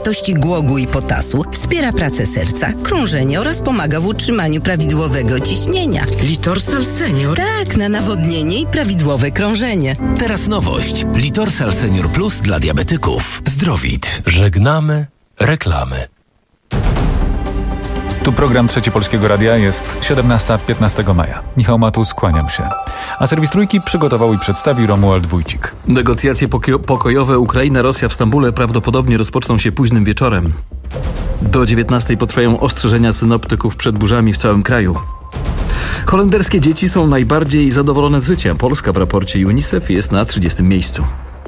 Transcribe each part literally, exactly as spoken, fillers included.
zawartości głogu i potasu, wspiera pracę serca, krążenie oraz pomaga w utrzymaniu prawidłowego ciśnienia. Litorsal Senior? Tak, na nawodnienie i prawidłowe krążenie. Teraz nowość. Litorsal Senior Plus dla diabetyków. Zdrowit. Żegnamy reklamy. Tu program Trzeci Polskiego Radia, jest siedemnasta piętnastego maja. Michał Matus, kłaniam się. A serwis Trójki przygotował i przedstawi Romuald Wójcik. Negocjacje poko- pokojowe Ukraina-Rosja w Stambule prawdopodobnie rozpoczną się późnym wieczorem. Do dziewiętnastej potrwają ostrzeżenia synoptyków przed burzami w całym kraju. Holenderskie dzieci są najbardziej zadowolone z życia. Polska w raporcie UNICEF jest na trzydziestym miejscu.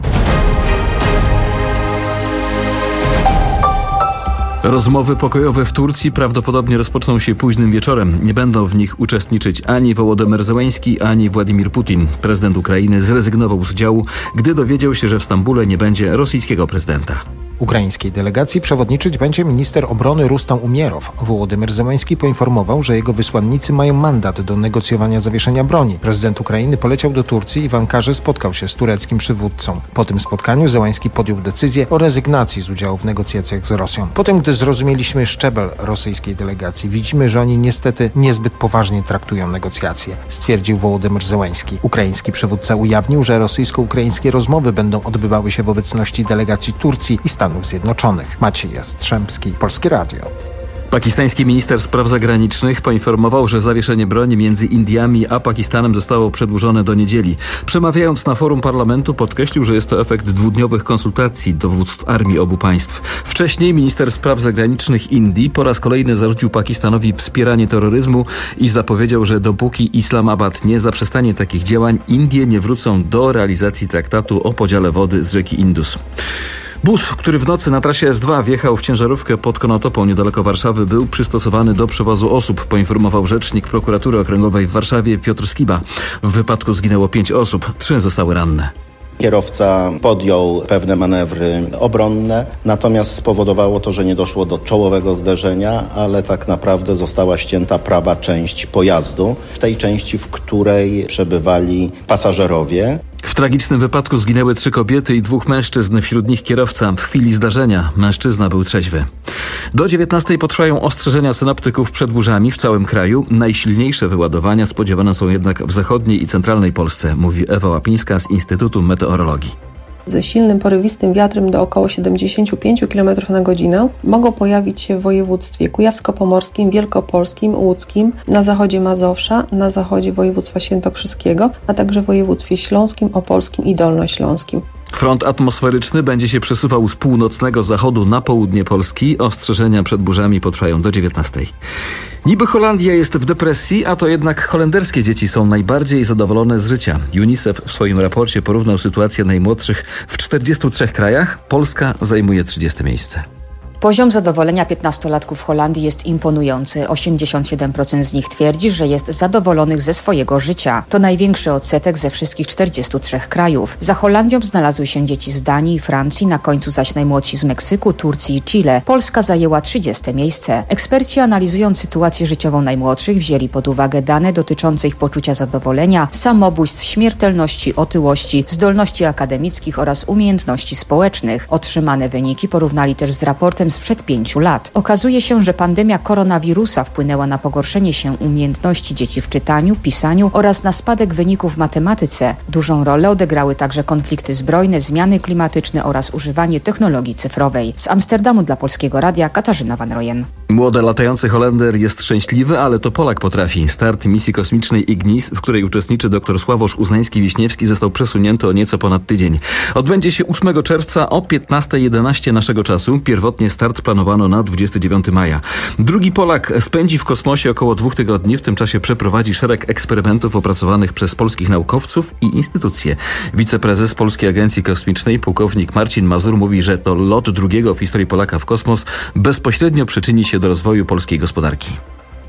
Rozmowy pokojowe w Turcji prawdopodobnie rozpoczną się późnym wieczorem. Nie będą w nich uczestniczyć ani Wołodymyr Zełenski, ani Władimir Putin. Prezydent Ukrainy zrezygnował z udziału, gdy dowiedział się, że w Stambule nie będzie rosyjskiego prezydenta. Ukraińskiej delegacji przewodniczyć będzie minister obrony Rustam Umierow. Wołodymyr Zełenski poinformował, że jego wysłannicy mają mandat do negocjowania zawieszenia broni. Prezydent Ukrainy poleciał do Turcji i w Ankarze spotkał się z tureckim przywódcą. Po tym spotkaniu Zełenski podjął decyzję o rezygnacji z udziału w negocjacjach z Rosją. Potem, gdy zrozumieliśmy szczebel rosyjskiej delegacji, widzimy, że oni niestety niezbyt poważnie traktują negocjacje, stwierdził Wołodymyr Zełenski. Ukraiński przywódca ujawnił, że rosyjsko-ukraińskie rozmowy będą odbywały się w obecności delegacji Turcji i Stanów Zjednoczonych. Maciej Jastrzębski, Polskie Radio. Pakistański minister spraw zagranicznych poinformował, że zawieszenie broni między Indiami a Pakistanem zostało przedłużone do niedzieli. Przemawiając na forum parlamentu podkreślił, że jest to efekt dwudniowych konsultacji dowództw armii obu państw. Wcześniej minister spraw zagranicznych Indii po raz kolejny zarzucił Pakistanowi wspieranie terroryzmu i zapowiedział, że dopóki Islamabad nie zaprzestanie takich działań, Indie nie wrócą do realizacji traktatu o podziale wody z rzeki Indus. Bus, który w nocy na trasie S dwa wjechał w ciężarówkę pod Konotopą niedaleko Warszawy, był przystosowany do przewozu osób, poinformował rzecznik prokuratury okręgowej w Warszawie Piotr Skiba. W wypadku zginęło pięć osób, trzy zostały ranne. Kierowca podjął pewne manewry obronne, natomiast spowodowało to, że nie doszło do czołowego zderzenia, ale tak naprawdę została ścięta prawa część pojazdu, w tej części, w której przebywali pasażerowie. W tragicznym wypadku zginęły trzy kobiety i dwóch mężczyzn, wśród nich kierowca. W chwili zdarzenia mężczyzna był trzeźwy. Do dziewiętnastej potrwają ostrzeżenia synoptyków przed burzami w całym kraju. Najsilniejsze wyładowania spodziewane są jednak w zachodniej i centralnej Polsce, mówi Ewa Łapińska z Instytutu Meteorologii. Ze silnym, porywistym wiatrem do około siedemdziesiąt pięć kilometrów na godzinę mogą pojawić się w województwie kujawsko-pomorskim, wielkopolskim, łódzkim, na zachodzie Mazowsza, na zachodzie województwa świętokrzyskiego, a także w województwie śląskim, opolskim i dolnośląskim. Front atmosferyczny będzie się przesuwał z północnego zachodu na południe Polski. Ostrzeżenia przed burzami potrwają do dziewiętnastej. Niby Holandia jest w depresji, a to jednak holenderskie dzieci są najbardziej zadowolone z życia. UNICEF w swoim raporcie porównał sytuację najmłodszych w czterdziestu trzech krajach. Polska zajmuje trzydzieste miejsce. Poziom zadowolenia piętnastolatków w Holandii jest imponujący. osiemdziesiąt siedem procent z nich twierdzi, że jest zadowolonych ze swojego życia. To największy odsetek ze wszystkich czterdziestu trzech krajów. Za Holandią znalazły się dzieci z Danii i Francji, na końcu zaś najmłodsi z Meksyku, Turcji i Chile. Polska zajęła trzydzieste miejsce. Eksperci analizując sytuację życiową najmłodszych wzięli pod uwagę dane dotyczące ich poczucia zadowolenia, samobójstw, śmiertelności, otyłości, zdolności akademickich oraz umiejętności społecznych. Otrzymane wyniki porównali też z raportem sprzed pięciu lat. Okazuje się, że pandemia koronawirusa wpłynęła na pogorszenie się umiejętności dzieci w czytaniu, pisaniu oraz na spadek wyników w matematyce. Dużą rolę odegrały także konflikty zbrojne, zmiany klimatyczne oraz używanie technologii cyfrowej. Z Amsterdamu dla Polskiego Radia Katarzyna Van Rojen. Młody latający Holender jest szczęśliwy, ale to Polak potrafi. Start misji kosmicznej Ignis, w której uczestniczy dr Sławosz Uznański-Wiśniewski, został przesunięty o nieco ponad tydzień. Odbędzie się ósmego czerwca o piętnasta jedenaście naszego czasu. Pierwotnie start planowano na dwudziestego dziewiątego maja. Drugi Polak spędzi w kosmosie około dwóch tygodni. W tym czasie przeprowadzi szereg eksperymentów opracowanych przez polskich naukowców i instytucje. Wiceprezes Polskiej Agencji Kosmicznej, pułkownik Marcin Mazur, mówi, że to lot drugiego w historii Polaka w kosmos bezpośrednio przyczyni się do rozwoju polskiej gospodarki.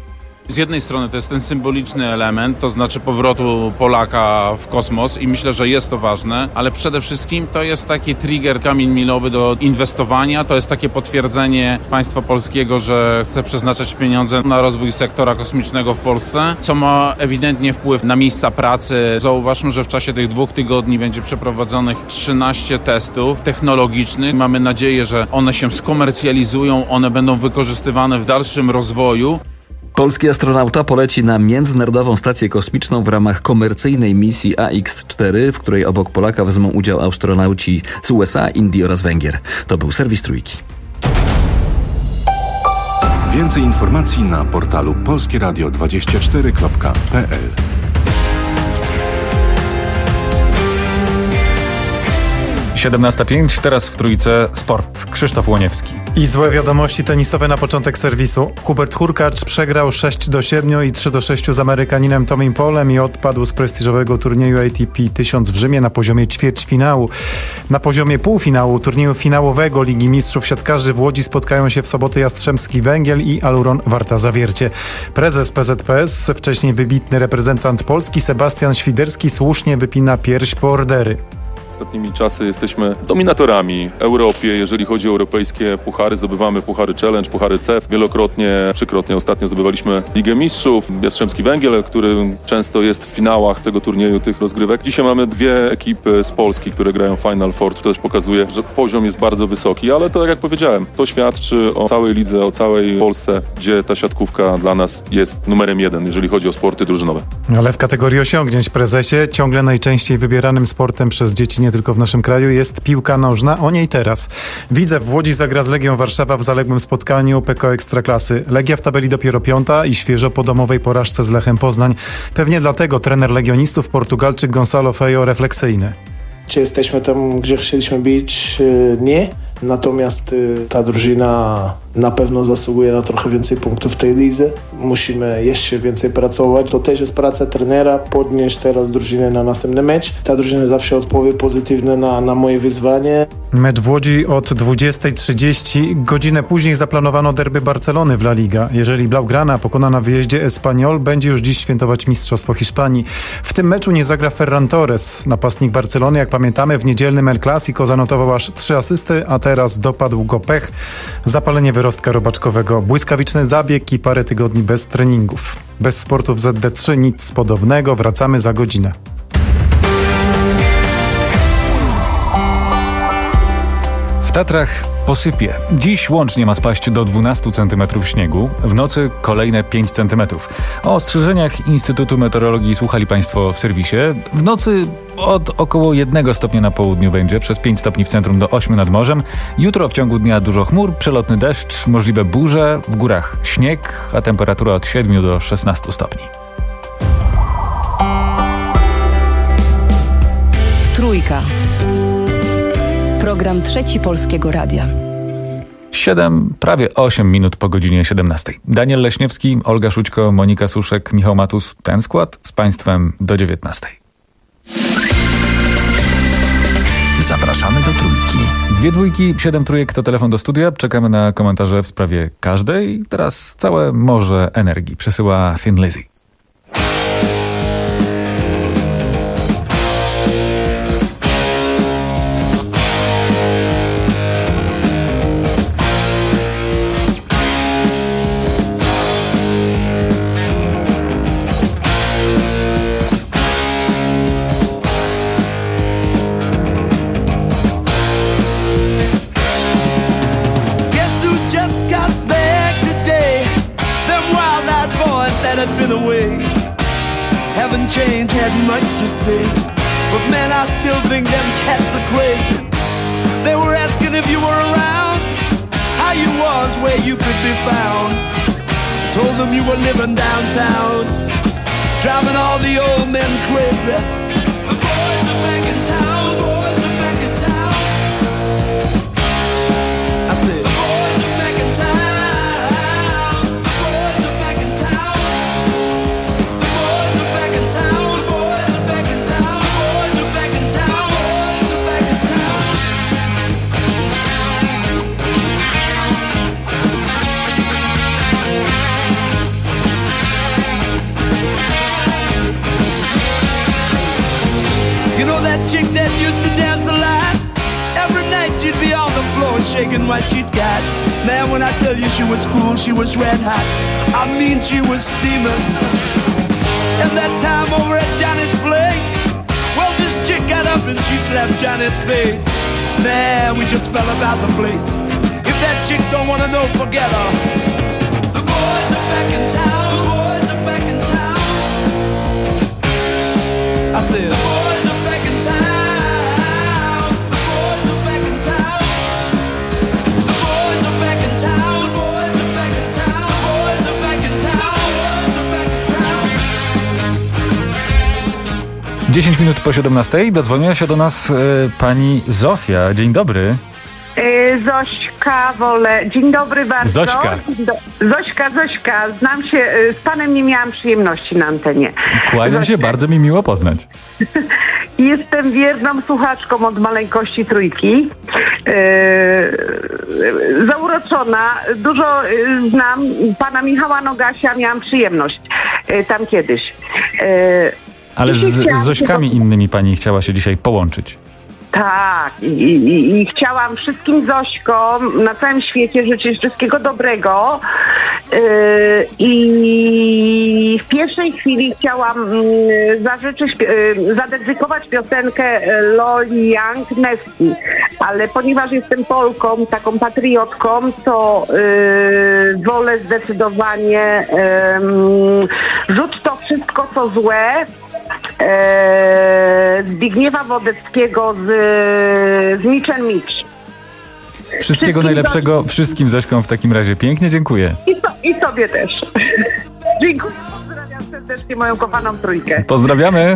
Z jednej strony to jest ten symboliczny element, to znaczy powrotu Polaka w kosmos i myślę, że jest to ważne, ale przede wszystkim to jest taki trigger, kamień milowy do inwestowania, to jest takie potwierdzenie państwa polskiego, że chce przeznaczać pieniądze na rozwój sektora kosmicznego w Polsce, co ma ewidentnie wpływ na miejsca pracy. Zauważmy, że w czasie tych dwóch tygodni będzie przeprowadzonych trzynaście testów technologicznych. Mamy nadzieję, że one się skomercjalizują, one będą wykorzystywane w dalszym rozwoju. Polski astronauta poleci na Międzynarodową Stację Kosmiczną w ramach komercyjnej misji A X cztery, w której obok Polaka wezmą udział astronauci z U S A, Indii oraz Węgier. To był serwis Trójki. Więcej informacji na portalu polskie radio dwadzieścia cztery kropka p l. siedemnasta pięć, teraz w Trójce sport. Krzysztof Łoniewski. I złe wiadomości tenisowe na początek serwisu. Hubert Hurkacz przegrał sześć do siedmiu i trzy do sześciu z Amerykaninem Tommym Paulem i odpadł z prestiżowego turnieju A T P tysiąc w Rzymie na poziomie ćwierćfinału. Na poziomie półfinału turnieju finałowego Ligi Mistrzów Siatkarzy w Łodzi spotkają się w sobotę Jastrzębski Węgiel i Aluron Warta Zawiercie. Prezes P Z P S, wcześniej wybitny reprezentant Polski Sebastian Świderski, słusznie wypina pierś po ordery. Ostatnimi czasy jesteśmy dominatorami w Europie, jeżeli chodzi o europejskie puchary. Zdobywamy puchary Challenge, puchary C E F. Wielokrotnie, trzykrotnie ostatnio zdobywaliśmy Ligę Mistrzów. Jastrzębski Węgiel, który często jest w finałach tego turnieju, tych rozgrywek. Dzisiaj mamy dwie ekipy z Polski, które grają Final Four. To też pokazuje, że poziom jest bardzo wysoki, ale to, jak powiedziałem, to świadczy o całej lidze, o całej Polsce, gdzie ta siatkówka dla nas jest numerem jeden, jeżeli chodzi o sporty drużynowe. Ale w kategorii osiągnięć, prezesie, ciągle najczęściej wybieranym sportem przez dzieci nie tylko w naszym kraju jest piłka nożna. O niej teraz. Widzew w Łodzi zagra z Legią Warszawa w zaległym spotkaniu P K O Ekstraklasy. Legia w tabeli dopiero piąta i świeżo po domowej porażce z Lechem Poznań. Pewnie dlatego trener legionistów, Portugalczyk Gonçalo Feio, refleksyjny. Czy jesteśmy tam, gdzie chcieliśmy być? Nie. Natomiast ta drużyna na pewno zasługuje na trochę więcej punktów w tej lidze. Musimy jeszcze więcej pracować. To też jest praca trenera, podnieść teraz drużynę na następny mecz. Ta drużyna zawsze odpowie pozytywnie na, na moje wyzwanie. Mecz w Łodzi od dwudziestej trzydzieści. Godzinę później zaplanowano derby Barcelony w La Liga. Jeżeli Blaugrana pokona na wyjeździe Espanyol, będzie już dziś świętować Mistrzostwo Hiszpanii. W tym meczu nie zagra Ferran Torres. Napastnik Barcelony, jak pamiętamy, w niedzielnym El Clasico zanotował aż trzy asysty, a teraz dopadł go pech. Zapalenie wyrostka robaczkowego, błyskawiczny zabieg i parę tygodni bez treningów. Bez sportu w Z D trzy nic podobnego. Wracamy za godzinę. W Tatrach posypie. Dziś łącznie ma spaść do dwunastu centymetrów śniegu. W nocy kolejne pięć centymetrów. O ostrzeżeniach Instytutu Meteorologii słuchali Państwo w serwisie. W nocy od około jednego stopnia na południu będzie, przez pięć stopni w centrum do ośmiu nad morzem. Jutro w ciągu dnia dużo chmur, przelotny deszcz, możliwe burze, w górach śnieg, a temperatura od siedmiu do szesnastu stopni. Trójka. Program Trzeci Polskiego Radia. Siedem, prawie osiem minut po godzinie siedemnastej. Daniel Leśniewski, Olga Szućko, Monika Suszek, Michał Matus. Ten skład z Państwem do dziewiętnastej. Zapraszamy do Trójki. Dwie dwójki, siedem trójek to telefon do studia. Czekamy na komentarze w sprawie każdej. Teraz całe morze energii przesyła Thin Lizzy. Change had much to say, but man, I still think them cats are crazy. They were asking if you were around, how you was, where you could be found. I told them you were living downtown, driving all the old men crazy. The boys are back in town, the boys are back in town. I said, the boys are back in town. shaking what she'd got. Man, when I tell you she was cool, she was red hot. I mean, she was steaming. And that time over at Johnny's place, well, this chick got up and she slapped Johnny's face. Man, we just fell about the place. If that chick don't wanna know, forget her. The boys are back in town. The boys are back in town. I said, the boys are back in town. The boys are back in town. The boys are back in town. The boys are back in town. The boys are back in town. The boys are back in town. dziesięć minut po siedemnastej dodzwoniła się do nas y, pani Zofia. Dzień dobry. Zośka Wolę. Dzień dobry bardzo. Zośka. Zośka, Zośka. Znam się, z panem nie miałam przyjemności na antenie. Kłaniam się, bardzo mi miło poznać. Jestem wierną słuchaczką od maleńkości Trójki. Yy, zauroczona. Dużo yy, znam pana Michała Nogasia. Miałam przyjemność yy, tam kiedyś. Yy, Ale z, z Zośkami innymi pani chciała się dzisiaj połączyć. Tak, i, i, i chciałam wszystkim Zośkom na całym świecie życzyć wszystkiego dobrego yy, i w pierwszej chwili chciałam yy, zażyczyć, yy, zadedykować piosenkę Loli Young Nesty, ale ponieważ jestem Polką, taką patriotką, to yy, wolę zdecydowanie yy, rzuć to wszystko co złe Eee, Zbigniewa Wodeckiego z, z Mitch and Mitch. Wszystkiego Wszystkim najlepszego wszystkim Zośkom w takim razie. Pięknie dziękuję. I, so, i sobie też. Dziękuję, pozdrawiam serdecznie moją kochaną Trójkę. Pozdrawiamy.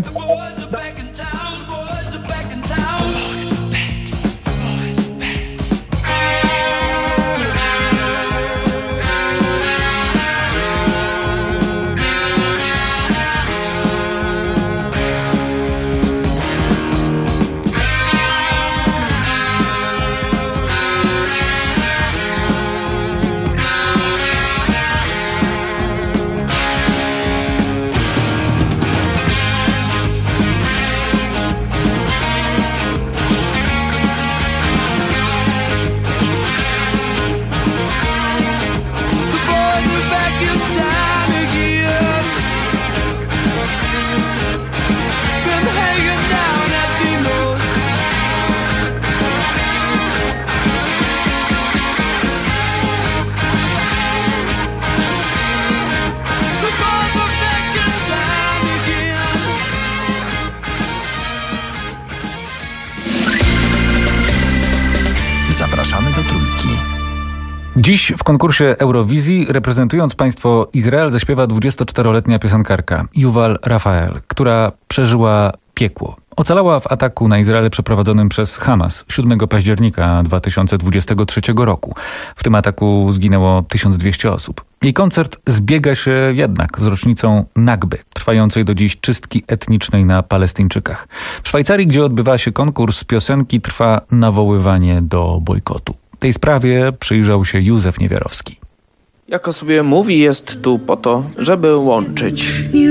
Zapraszamy do Trójki. Dziś w konkursie Eurowizji, reprezentując państwo Izrael, zaśpiewa dwudziestoczteroletnia piosenkarka Yuval Rafael, która przeżyła piekło. Ocalała w ataku na Izrael przeprowadzonym przez Hamas siódmego października dwa tysiące dwudziestego trzeciego roku. W tym ataku zginęło tysiąc dwieście osób. Jej koncert zbiega się jednak z rocznicą Nakby, trwającej do dziś czystki etnicznej na Palestyńczykach. W Szwajcarii, gdzie odbywa się konkurs piosenki, trwa nawoływanie do bojkotu. Tej sprawie przyjrzał się Józef Niewiarowski. Jako sobie mówi, jest tu po to, żeby łączyć.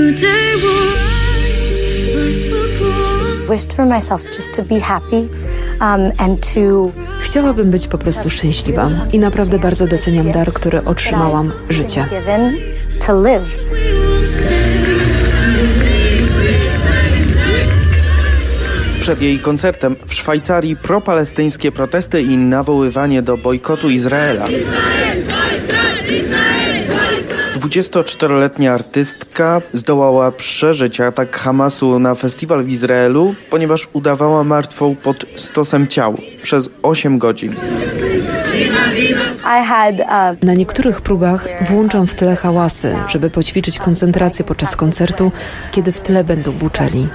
Chciałabym być po prostu szczęśliwa i naprawdę bardzo doceniam dar, który otrzymałam, życie. Przed jej koncertem w Szwajcarii propalestyńskie protesty i nawoływanie do bojkotu Izraela. dwudziestoczteroletnia artystka zdołała przeżyć atak Hamasu na festiwal w Izraelu, ponieważ udawała martwą pod stosem ciał przez osiem godzin. Na niektórych próbach włączam w tle hałasy, żeby poćwiczyć koncentrację podczas koncertu, kiedy w tle będą buczeli.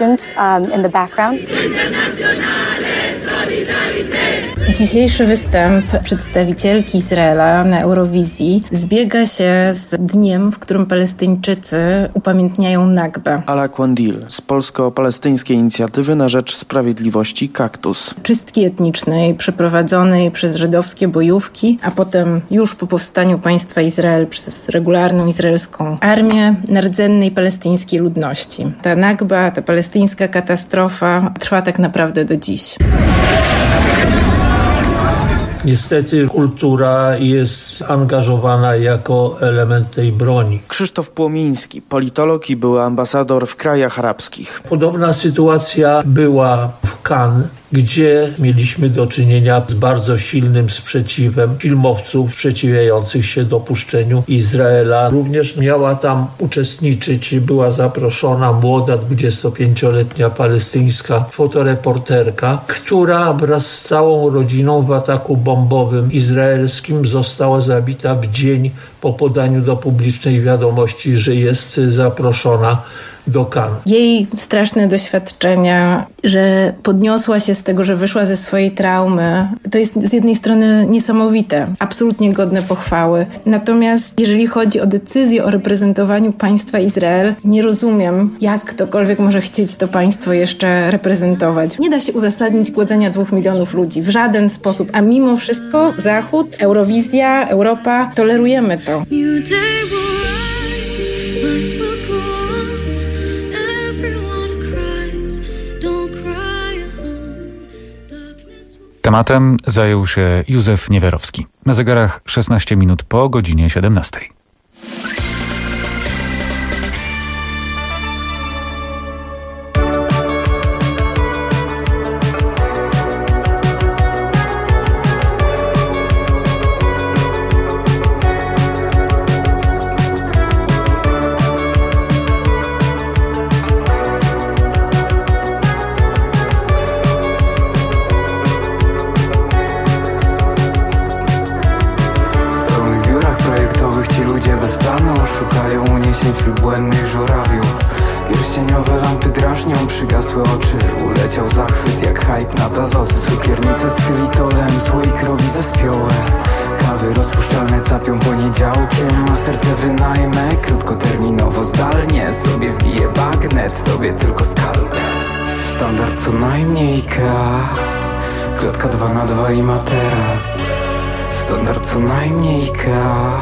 Dzisiejszy występ przedstawicielki Izraela na Eurowizji zbiega się z dniem, w którym Palestyńczycy upamiętniają Nakbę. Ala Quandil z polsko-palestyńskiej inicjatywy na rzecz sprawiedliwości Kaktus. Czystki etnicznej przeprowadzonej przez żydowskie bojówki, a potem już po powstaniu państwa Izrael przez regularną izraelską armię na rdzennej palestyńskiej ludności. Ta Nakba, ta palestyńska katastrofa trwa tak naprawdę do dziś. Niestety kultura jest angażowana jako element tej broni. Krzysztof Płomiński, politolog i były ambasador w krajach arabskich. Podobna sytuacja była w Cannes, gdzie mieliśmy do czynienia z bardzo silnym sprzeciwem filmowców sprzeciwiających się dopuszczeniu Izraela. Również miała tam uczestniczyć, była zaproszona młoda dwudziestopięcioletnia palestyńska fotoreporterka, która wraz z całą rodziną w ataku bombowym izraelskim została zabita w dzień po podaniu do publicznej wiadomości, że jest zaproszona do Cannes. Jej straszne doświadczenia, że podniosła się z tego, że wyszła ze swojej traumy, to jest z jednej strony niesamowite, absolutnie godne pochwały. Natomiast jeżeli chodzi o decyzję o reprezentowaniu państwa Izrael, nie rozumiem, jak ktokolwiek może chcieć to państwo jeszcze reprezentować. Nie da się uzasadnić głodzenia dwóch milionów ludzi w żaden sposób, a mimo wszystko Zachód, Eurowizja, Europa, tolerujemy to. Tematem zajął się Józef Niewerowski. Na zegarach szesnaście minut po godzinie siedemnastej. Błędnych żurawiów. Pierścieniowe lampy drażnią przygasłe oczy. Uleciał zachwyt jak hype na tazosy. Cukiernice z xylitolem, słoik robi zespiołe. Kawy rozpuszczalne capią poniedziałkiem. A serce wynajmę krótkoterminowo zdalnie. Sobie wbije bagnet, tobie tylko skalpę. Standard co najmniej Ikea. Klatka dwa na dwa i materac. Standard co najmniej Ikea.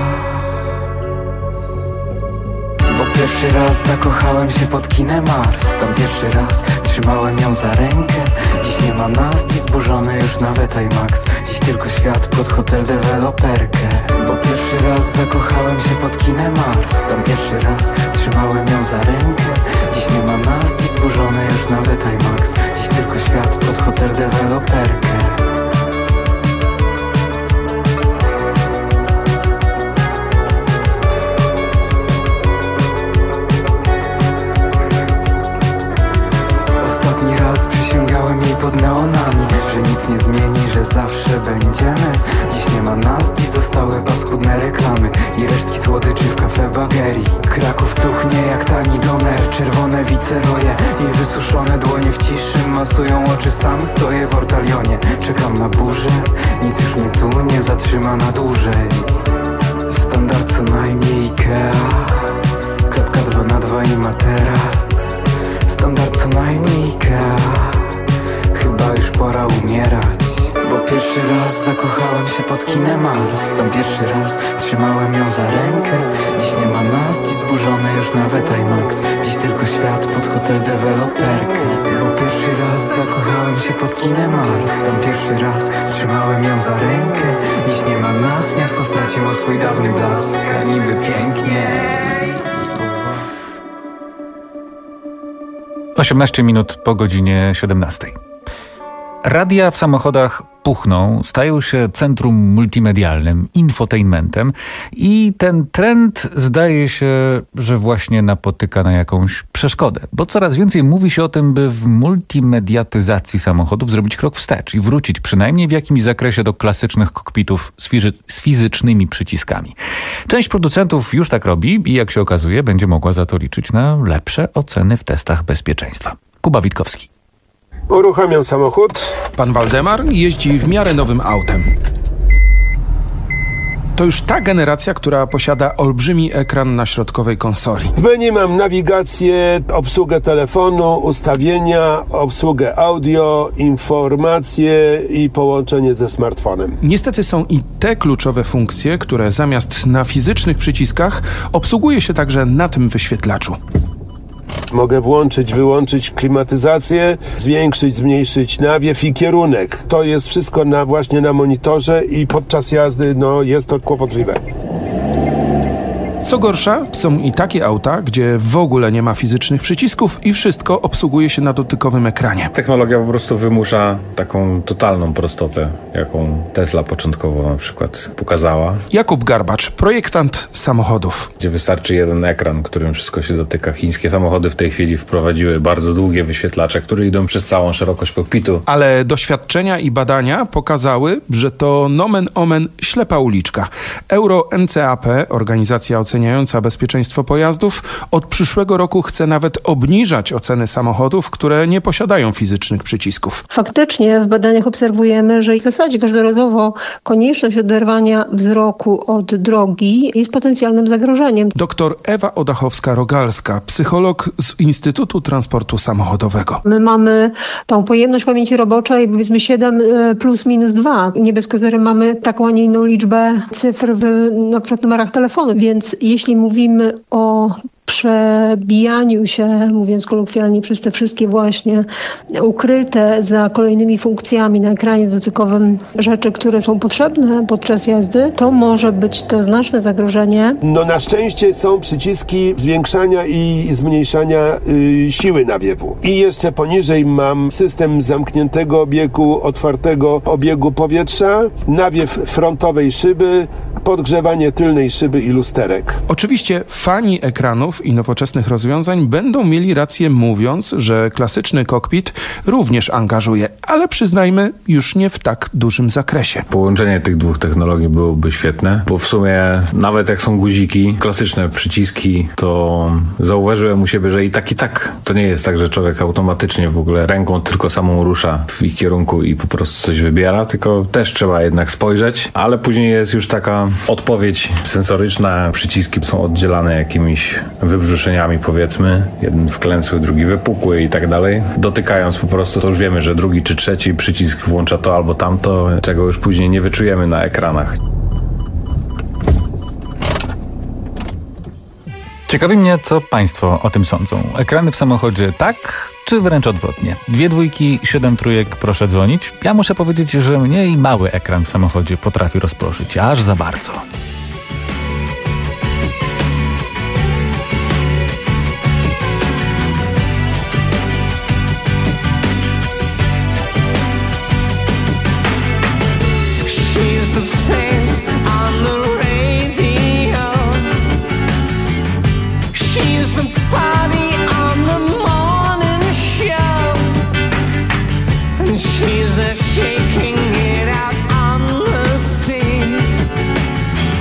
Pierwszy raz zakochałem się pod kinem Mars. Tam pierwszy raz trzymałem ją za rękę. Dziś nie ma nas, dziś zburzony już nawet IMAX. Dziś tylko świat pod hotel deweloperkę. Bo pierwszy raz zakochałem się pod kinem Mars. Tam pierwszy raz trzymałem ją za rękę. Dziś nie ma nas, dziś zburzony już nawet IMAX. Dziś tylko świat pod hotel deweloperkę. Pod neonami, że nic nie zmieni, że zawsze będziemy. Dziś nie ma nas, dziś zostały paskudne reklamy i resztki słodyczy w kafe Bagerii. Kraków cuchnie jak tani doner, czerwone wiceroje i wysuszone dłonie w ciszy masują oczy. Sam stoję w ortalionie, czekam na burzę. Nic już mnie tu nie zatrzyma na dłużej. Standard co najmniej Ikea. Klatka dwa na dwa i materac. Standard co najmniej Ikea. Chyba już pora umierać. Bo pierwszy raz zakochałem się pod kinem Mars. Tam pierwszy raz trzymałem ją za rękę. Dziś nie ma nas, dziś zburzony już nawet IMAX. Dziś tylko świat pod hotel deweloperkę. Bo pierwszy raz zakochałem się pod kinem Mars. Tam pierwszy raz trzymałem ją za rękę. Dziś nie ma nas, miasto straciło swój dawny blask. A niby pięknie. osiemnaście minut po godzinie siedemnastej. Radia w samochodach puchną, stają się centrum multimedialnym, infotainmentem i ten trend zdaje się, że właśnie napotyka na jakąś przeszkodę, bo coraz więcej mówi się o tym, by w multimediatyzacji samochodów zrobić krok wstecz i wrócić przynajmniej w jakimś zakresie do klasycznych kokpitów z, fizy- z fizycznymi przyciskami. Część producentów już tak robi i jak się okazuje, będzie mogła za to liczyć na lepsze oceny w testach bezpieczeństwa. Kuba Witkowski. Uruchamiam samochód. Pan Waldemar jeździ w miarę nowym autem. To już ta generacja, która posiada olbrzymi ekran na środkowej konsoli. W menu mam nawigację, obsługę telefonu, ustawienia, obsługę audio, informacje i połączenie ze smartfonem. Niestety są i te kluczowe funkcje, które zamiast na fizycznych przyciskach obsługuje się także na tym wyświetlaczu. Mogę włączyć, wyłączyć klimatyzację, zwiększyć, zmniejszyć nawiew i kierunek. To jest wszystko na, właśnie na monitorze i podczas jazdy no, jest to kłopotliwe. Co gorsza, są i takie auta, gdzie w ogóle nie ma fizycznych przycisków i wszystko obsługuje się na dotykowym ekranie. Technologia po prostu wymusza taką totalną prostotę, jaką Tesla początkowo na przykład pokazała. Jakub Garbacz, projektant samochodów. Gdzie wystarczy jeden ekran, którym wszystko się dotyka. Chińskie samochody w tej chwili wprowadziły bardzo długie wyświetlacze, które idą przez całą szerokość kokpitu. Ale doświadczenia i badania pokazały, że to nomen omen ślepa uliczka. Euro N C A P, organizacja oceniająca bezpieczeństwo pojazdów, od przyszłego roku chce nawet obniżać oceny samochodów, które nie posiadają fizycznych przycisków. Faktycznie w badaniach obserwujemy, że w zasadzie każdorazowo konieczność oderwania wzroku od drogi jest potencjalnym zagrożeniem. Doktor Ewa Odachowska-Rogalska, psycholog z Instytutu Transportu Samochodowego. My mamy tą pojemność pamięci roboczej powiedzmy siedem plus minus dwa. Nie bez kozery mamy taką, a nie inną liczbę cyfr w na przykład numerach telefonu, więc jeśli mówimy o przebijaniu się, mówiąc kolokwialnie, przez te wszystkie właśnie ukryte za kolejnymi funkcjami na ekranie dotykowym rzeczy, które są potrzebne podczas jazdy, to może być to znaczne zagrożenie. No na szczęście są przyciski zwiększania i zmniejszania y, siły nawiewu. I jeszcze poniżej mam system zamkniętego obiegu, otwartego obiegu powietrza, nawiew frontowej szyby, podgrzewanie tylnej szyby i lusterek. Oczywiście fani ekranów i nowoczesnych rozwiązań będą mieli rację mówiąc, że klasyczny kokpit również angażuje, ale przyznajmy, już nie w tak dużym zakresie. Połączenie tych dwóch technologii byłoby świetne, bo w sumie nawet jak są guziki, klasyczne przyciski, to zauważyłem u siebie, że i tak i tak to nie jest tak, że człowiek automatycznie w ogóle ręką tylko samą rusza w ich kierunku i po prostu coś wybiera, tylko też trzeba jednak spojrzeć, ale później jest już taka odpowiedź sensoryczna, przyciski są oddzielane jakimiś wybrzuszeniami powiedzmy, jeden wklęsły, drugi wypukły i tak dalej. Dotykając po prostu to już wiemy, że drugi czy trzeci przycisk włącza to albo tamto, czego już później nie wyczujemy na ekranach. Ciekawi mnie, co Państwo o tym sądzą. Ekrany w samochodzie tak, czy wręcz odwrotnie? Dwie dwójki, siedem trójek, proszę dzwonić. Ja muszę powiedzieć, że mnie i mały ekran w samochodzie potrafi rozproszyć, aż za bardzo. She's there shaking it out on the scene.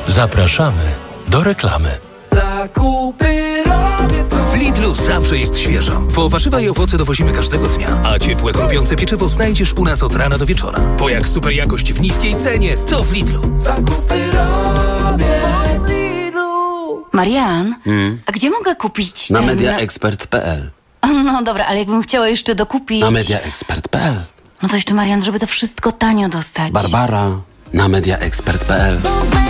Zapraszamy do reklamy. Zakupy robię tu. W Lidlu zawsze jest świeżo. Po warzywa i owoce dowozimy każdego dnia, a ciepłe, chrupiące pieczywo znajdziesz u nas od rana do wieczora. Bo jak super jakość w niskiej cenie, to w Lidlu. Zakupy robię w Lidlu. Marian, Hmm? a gdzie mogę kupić Na ten... mediaexpert kropka p l. No dobra, ale jakbym chciała jeszcze dokupić... Na mediaexpert kropka p l. No to jeszcze, Marian, żeby to wszystko tanio dostać. Barbara, na mediaexpert kropka p l.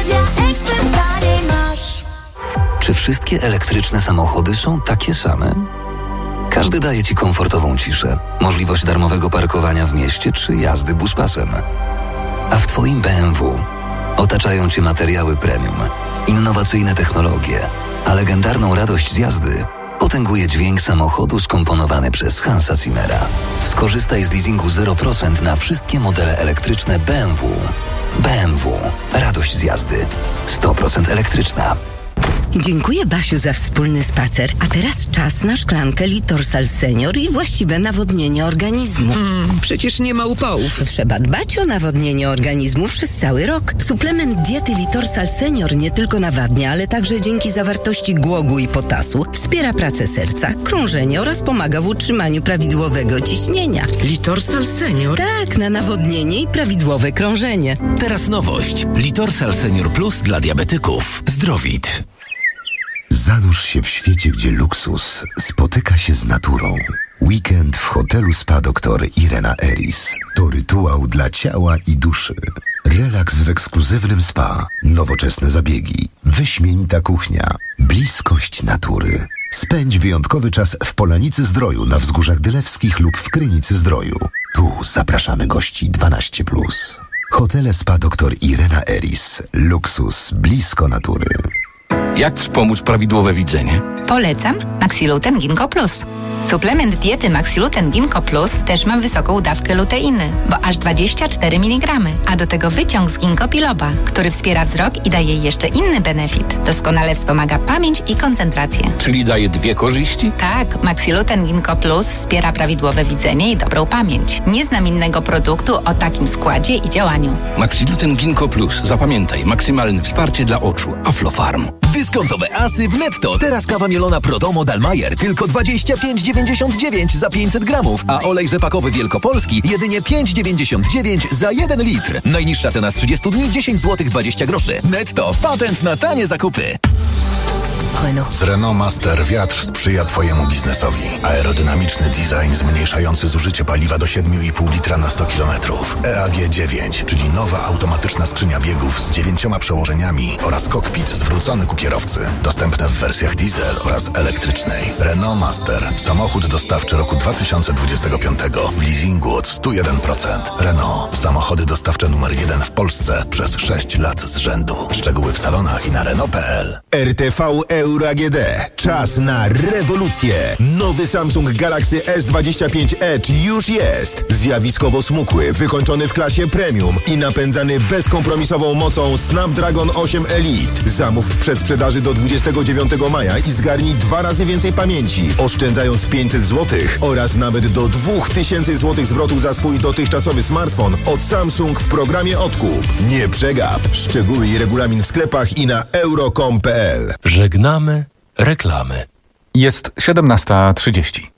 Czy wszystkie elektryczne samochody są takie same? Każdy daje Ci komfortową ciszę, możliwość darmowego parkowania w mieście czy jazdy buspasem. A w Twoim B M W otaczają Cię materiały premium, innowacyjne technologie, a legendarną radość z jazdy potęguje dźwięk samochodu skomponowany przez Hansa Zimmera. Skorzystaj z leasingu zero procent na wszystkie modele elektryczne B M W. B M W. Radość z jazdy. sto procent elektryczna. Dziękuję, Basiu, za wspólny spacer. A teraz czas na szklankę Litorsal Senior i właściwe nawodnienie organizmu. Mm, przecież nie ma upałów. Trzeba dbać o nawodnienie organizmu przez cały rok. Suplement diety Litorsal Senior nie tylko nawadnia, ale także dzięki zawartości głogu i potasu wspiera pracę serca, krążenie oraz pomaga w utrzymaniu prawidłowego ciśnienia. Litorsal Senior? Tak, na nawodnienie i prawidłowe krążenie. Teraz nowość. Litorsal Senior Plus dla diabetyków. Zdrowit. Zanurz się w świecie, gdzie luksus spotyka się z naturą. Weekend w hotelu Spa doktor Irena Eris to rytuał dla ciała i duszy. Relaks w ekskluzywnym spa, nowoczesne zabiegi, wyśmienita kuchnia, bliskość natury. Spędź wyjątkowy czas w Polanicy Zdroju na Wzgórzach Dylewskich lub w Krynicy Zdroju. Tu zapraszamy gości dwanaście plus. Hotele Spa doktor Irena Eris. Luksus blisko natury. Jak wspomóc prawidłowe widzenie? Polecam Maxiluten Ginkgo Plus. Suplement diety Maxiluten Ginkgo Plus też ma wysoką dawkę luteiny, bo aż dwadzieścia cztery miligramy, a do tego wyciąg z ginkgo biloba, który wspiera wzrok i daje jeszcze inny benefit. Doskonale wspomaga pamięć i koncentrację. Czyli daje dwie korzyści? Tak, Maxiluten Ginkgo Plus wspiera prawidłowe widzenie i dobrą pamięć. Nie znam innego produktu o takim składzie i działaniu. Maxiluten Ginkgo Plus. Zapamiętaj, maksymalne wsparcie dla oczu. Aflofarm. Dyskontowe asy w Netto. Teraz kawa mielona Prodomo Dalmajer tylko dwadzieścia pięć dziewięćdziesiąt dziewięć za pięćset gramów, a olej rzepakowy Wielkopolski jedynie pięć dziewięćdziesiąt dziewięć za jeden litr. Najniższa cena z trzydziestu dni dziesięć złotych dwadzieścia groszy. Netto. Patent na tanie zakupy. Z Renault Master wiatr sprzyja Twojemu biznesowi. Aerodynamiczny design zmniejszający zużycie paliwa do siedem i pół litra na sto kilometrów. E A G dziewięć, czyli nowa automatyczna skrzynia biegów z dziewięcioma przełożeniami oraz kokpit zwrócony ku kierowcy. Dostępne w wersjach diesel oraz elektrycznej. Renault Master. Samochód dostawczy roku dwa tysiące dwudziestego piątego. W leasingu od sto jeden procent. Renault. Samochody dostawcze numer jeden w Polsce przez sześć lat z rzędu. Szczegóły w salonach i na Renault kropka p l. R T V Euro A G D. Czas na rewolucję. Nowy Samsung Galaxy S dwadzieścia pięć Edge już jest. Zjawiskowo smukły, wykończony w klasie premium i napędzany bezkompromisową mocą Snapdragon osiem Elite. Zamów w przedsprzedaży do dwudziestego dziewiątego maja i zgarnij dwa razy więcej pamięci, oszczędzając pięćset złotych oraz nawet do dwa tysiące złotych zwrotu za swój dotychczasowy smartfon od Samsung w programie Odkup. Nie przegap. Szczegóły i regulamin w sklepach i na euro kropka com kropka p l. Żegnamy reklamy. Jest siedemnasta trzydzieści.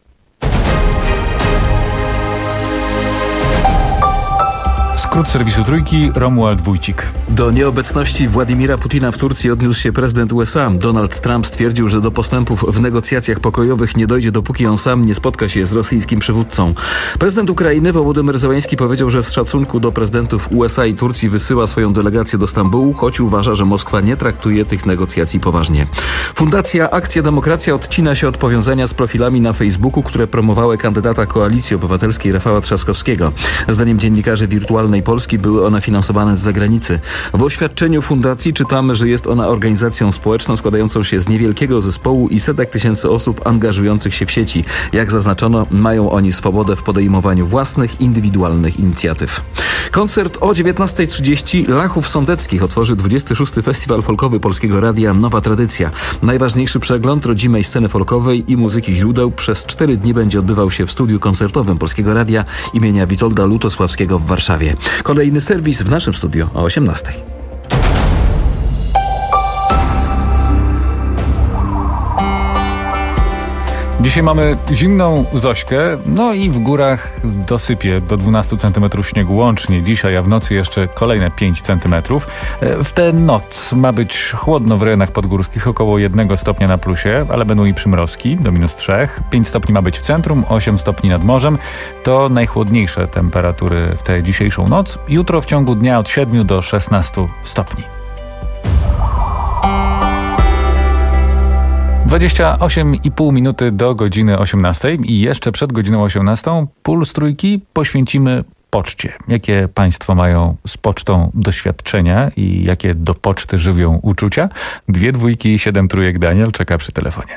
Skrót serwisu Trójki, Romuald Wójcik. Do nieobecności Władimira Putina w Turcji odniósł się prezydent U S A. Donald Trump stwierdził, że do postępów w negocjacjach pokojowych nie dojdzie, dopóki on sam nie spotka się z rosyjskim przywódcą. Prezydent Ukrainy Wołodymyr Zełenski powiedział, że z szacunku do prezydentów U S A i Turcji wysyła swoją delegację do Stambułu, choć uważa, że Moskwa nie traktuje tych negocjacji poważnie. Fundacja Akcja Demokracja odcina się od powiązania z profilami na Facebooku, które promowały kandydata Koalicji Obywatelskiej Rafała Trzaskowskiego. Zdaniem dziennikarzy wirtualnej Polski były one finansowane z zagranicy. W oświadczeniu fundacji czytamy, że jest ona organizacją społeczną składającą się z niewielkiego zespołu i setek tysięcy osób angażujących się w sieci. Jak zaznaczono, mają oni swobodę w podejmowaniu własnych, indywidualnych inicjatyw. Koncert o dziewiętnasta trzydzieści Lachów Sądeckich otworzy dwudziesty szósty Festiwal Folkowy Polskiego Radia Nowa Tradycja. Najważniejszy przegląd rodzimej sceny folkowej i muzyki źródeł przez cztery dni będzie odbywał się w studiu koncertowym Polskiego Radia imienia Witolda Lutosławskiego w Warszawie. Kolejny serwis w naszym studiu o osiemnastej. Dzisiaj mamy zimną Zośkę, no i w górach dosypie do dwunastu centymetrów śniegu łącznie dzisiaj, a w nocy jeszcze kolejne pięć centymetrów. W tę noc ma być chłodno w rejonach podgórskich, około jednego stopnia na plusie, ale będą i przymrozki do minus trzech. pięć stopni ma być w centrum, osiem stopni nad morzem. To najchłodniejsze temperatury w tę dzisiejszą noc. Jutro w ciągu dnia od siedmiu do szesnastu stopni. dwadzieścia osiem i pół minuty do godziny osiemnastej i jeszcze przed godziną osiemnastą Puls Trójki poświęcimy poczcie. Jakie państwo mają z pocztą doświadczenia i jakie do poczty żywią uczucia? Dwie dwójki i siedem trójek Daniel czeka przy telefonie.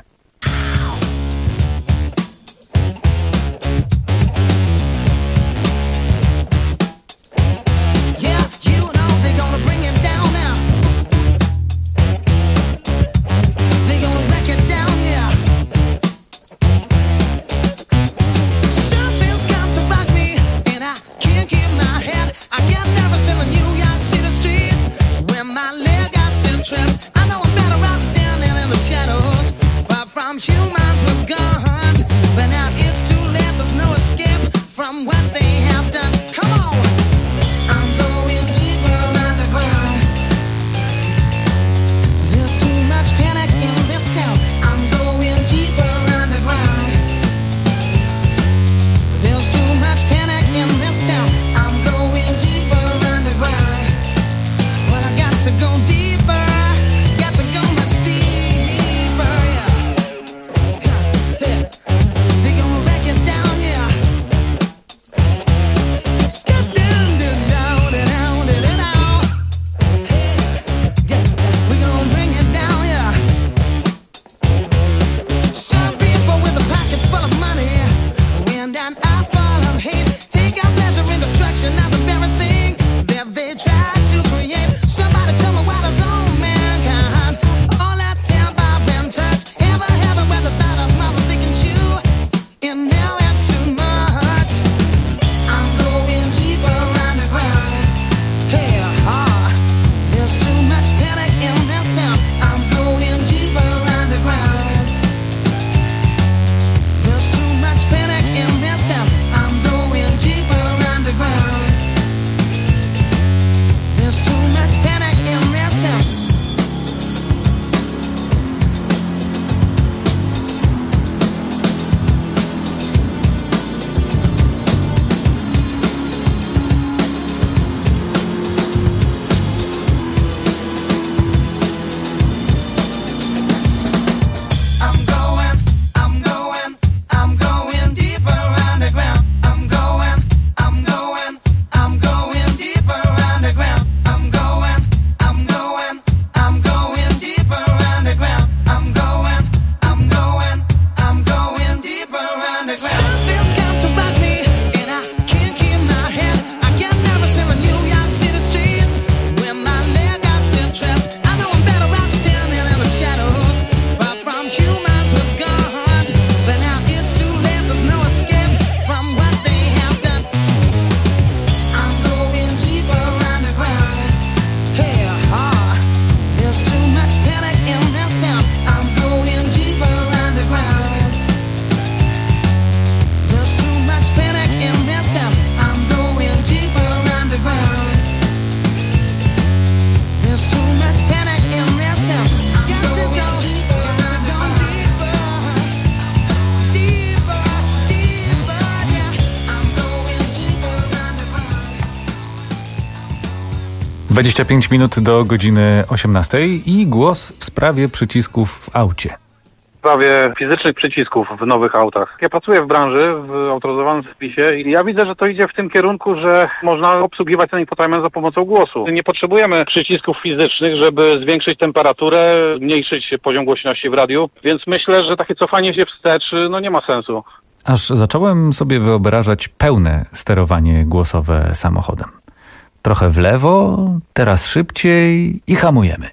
dwadzieścia pięć minut do godziny osiemnastej i głos w sprawie przycisków w aucie. W sprawie fizycznych przycisków w nowych autach. Ja pracuję w branży, w autoryzowanym serwisie i ja widzę, że to idzie w tym kierunku, że można obsługiwać ten infotainment za pomocą głosu. Nie potrzebujemy przycisków fizycznych, żeby zwiększyć temperaturę, zmniejszyć poziom głośności w radiu, więc myślę, że takie cofanie się wstecz no nie ma sensu. Aż zacząłem sobie wyobrażać pełne sterowanie głosowe samochodem. Trochę w lewo, teraz szybciej i hamujemy.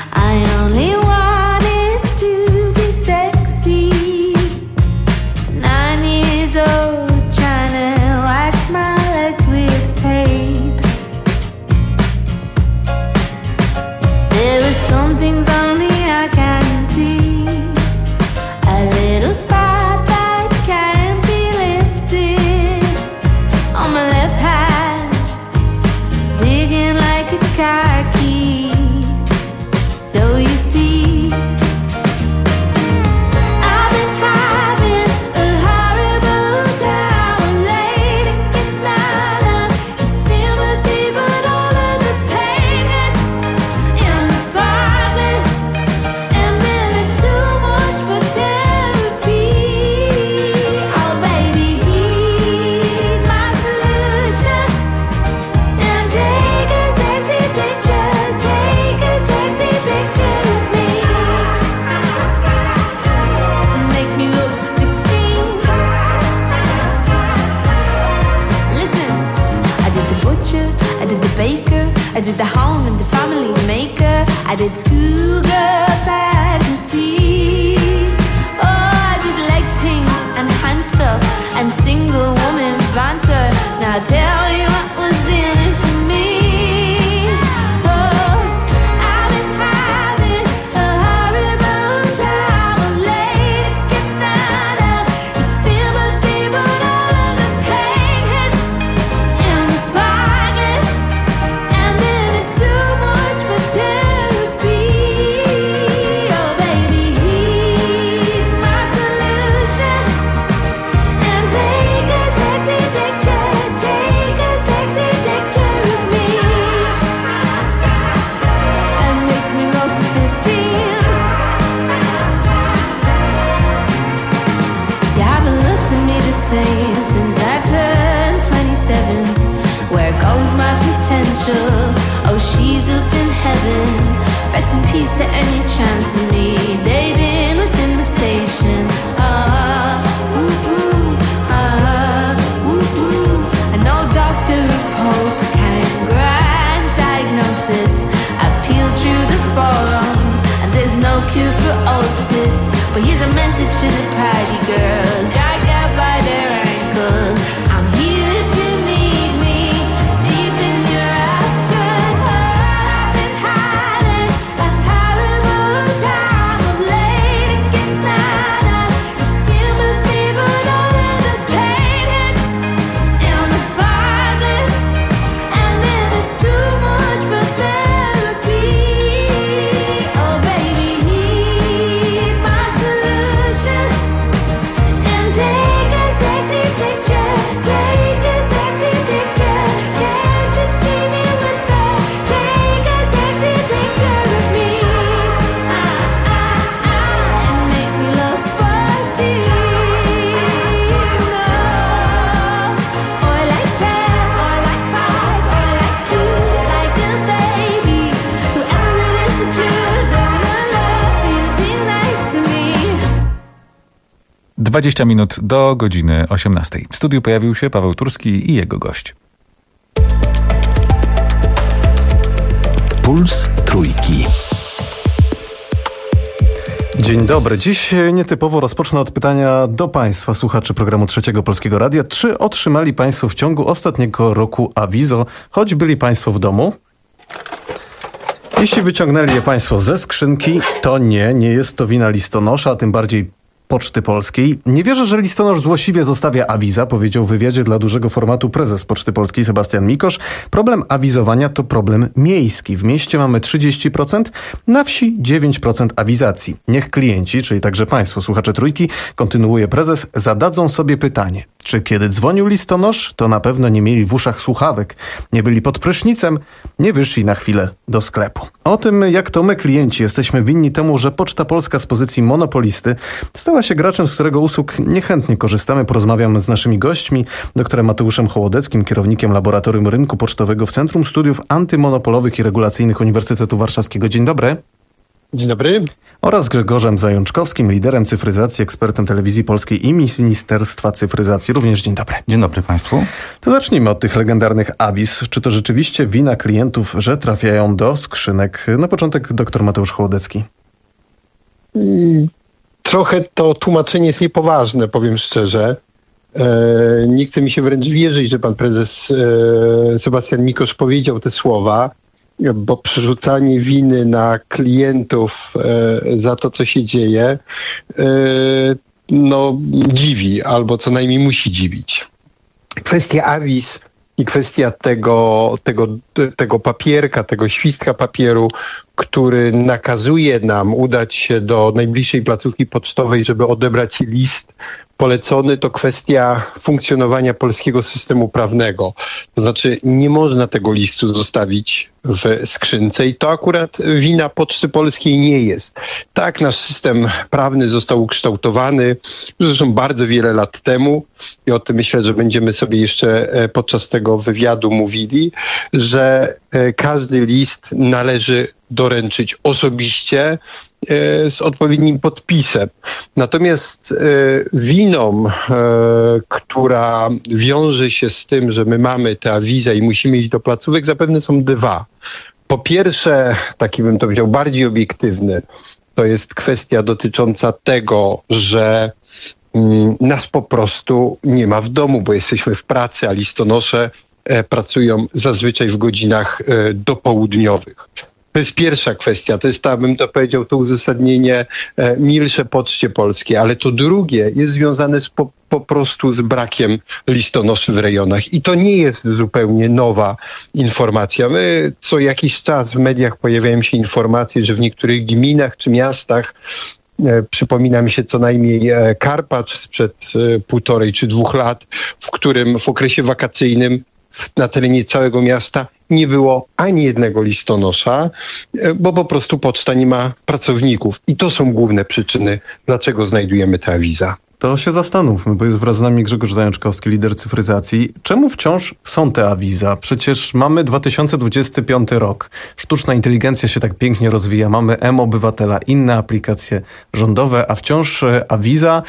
Now did the home and the family maker. I did schoolgirl fantasies. Oh, I did leg things and hand stuff and single woman banter. Now I'll tell you what was in it for me. Oh, I've been having a horrible time of late. Getting out of the sympathy, but all of the pain hits in the finest, and then it's too much for therapy. Oh baby, heed my solution and take a sexy picture, take a sexy picture of me, and make me look fifteen. You haven't looked at me the same since I turned twenty-seven. Where goes my potential? Oh, she's up in heaven. Rest in peace to any chance of need. Dating within the station. Ah, ooh, ooh, ah, ooh, ooh. And no doctor or pope can grant diagnosis. I've peeled through the forums, and there's no cure for ulcers. But here's a message to the party girls, dragged out by their ankles. I'm here if you need me, deep in your rafters. I've been having a horrible time of late. Getting out of the sympathy, but all of the pain hits in the finest, and then it's too much for therapy. Oh baby, heed my solution and take a sexy picture, take a sexy picture. Can't you see me with that? Take a sexy picture of me, ah, ah, ah, and make me look forty. No, or like ten, or like five, or like two, like a baby. Whoever it is that you're gonna love, so you be nice to me. dwadzieścia minut do godziny osiemnastej. W studiu pojawił się Paweł Turski i jego gość. Puls Trójki. Dzień dobry. Dziś nietypowo rozpocznę od pytania do Państwa, słuchaczy programu Trzeciego Polskiego Radia. Czy otrzymali Państwo w ciągu ostatniego roku awizo, choć byli Państwo w domu? Jeśli wyciągnęli je Państwo ze skrzynki, to nie, nie jest to wina listonosza, a tym bardziej Poczty Polskiej. Nie wierzę, że listonosz złośliwie zostawia awiza, powiedział w wywiadzie dla dużego formatu prezes Poczty Polskiej Sebastian Mikosz. Problem awizowania to problem miejski. W mieście mamy trzydzieści procent, na wsi dziewięć procent awizacji. Niech klienci, czyli także Państwo, słuchacze Trójki, kontynuuje prezes, zadadzą sobie pytanie, czy kiedy dzwonił listonosz, to na pewno nie mieli w uszach słuchawek, nie byli pod prysznicem, nie wyszli na chwilę do sklepu. O tym, jak to my, klienci, jesteśmy winni temu, że Poczta Polska z pozycji monopolisty stała się graczem, z którego usług niechętnie korzystamy. Porozmawiam z naszymi gośćmi, doktorem Mateuszem Hołodeckim, kierownikiem Laboratorium Rynku Pocztowego w Centrum Studiów Antymonopolowych i Regulacyjnych Uniwersytetu Warszawskiego. Dzień dobry. Dzień dobry. Oraz Grzegorzem Zajączkowskim, liderem cyfryzacji, ekspertem Telewizji Polskiej i Ministerstwa Cyfryzacji. Również dzień dobry. Dzień dobry Państwu. To zacznijmy od tych legendarnych awiz. Czy to rzeczywiście wina klientów, że trafiają do skrzynek? Na początek doktor Mateusz Hołodecki. Trochę to tłumaczenie jest niepoważne, powiem szczerze. E, nie chce mi się wręcz wierzyć, że pan prezes e, Sebastian Mikosz powiedział te słowa, bo przerzucanie winy na klientów e, za to, co się dzieje, e, no dziwi, albo co najmniej musi dziwić. Kwestia awiz i kwestia tego, tego, tego papierka, tego świstka papieru, który nakazuje nam udać się do najbliższej placówki pocztowej, żeby odebrać list polecony, to kwestia funkcjonowania polskiego systemu prawnego. To znaczy nie można tego listu zostawić w skrzynce i to akurat wina Poczty Polskiej nie jest. Tak, nasz system prawny został ukształtowany zresztą bardzo wiele lat temu i o tym myślę, że będziemy sobie jeszcze podczas tego wywiadu mówili, że każdy list należy doręczyć osobiście z odpowiednim podpisem. Natomiast winą, która wiąże się z tym, że my mamy te awiza i musimy iść do placówek, zapewne są dwa. Po pierwsze, taki bym to powiedział, bardziej obiektywny, to jest kwestia dotycząca tego, że mm, nas po prostu nie ma w domu, bo jesteśmy w pracy, a listonosze e, pracują zazwyczaj w godzinach e, dopołudniowych. To jest pierwsza kwestia, to jest, tak bym to powiedział, to uzasadnienie e, milsze Poczcie Polskiej, ale to drugie jest związane z po, po prostu z brakiem listonoszy w rejonach i to nie jest zupełnie nowa informacja. My co jakiś czas w mediach pojawiają się informacje, że w niektórych gminach czy miastach, e, przypomina mi się co najmniej e, Karpacz sprzed e, półtorej czy dwóch lat, w którym w okresie wakacyjnym w, na terenie całego miasta nie było ani jednego listonosza, bo po prostu poczta nie ma pracowników. I to są główne przyczyny, dlaczego znajdujemy te awiza. To się zastanówmy, bo jest wraz z nami Grzegorz Zajączkowski, lider cyfryzacji. Czemu wciąż są te awiza? Przecież mamy dwa tysiące dwudziesty piąty rok. Sztuczna inteligencja się tak pięknie rozwija. Mamy M-Obywatela, inne aplikacje rządowe, a wciąż awiza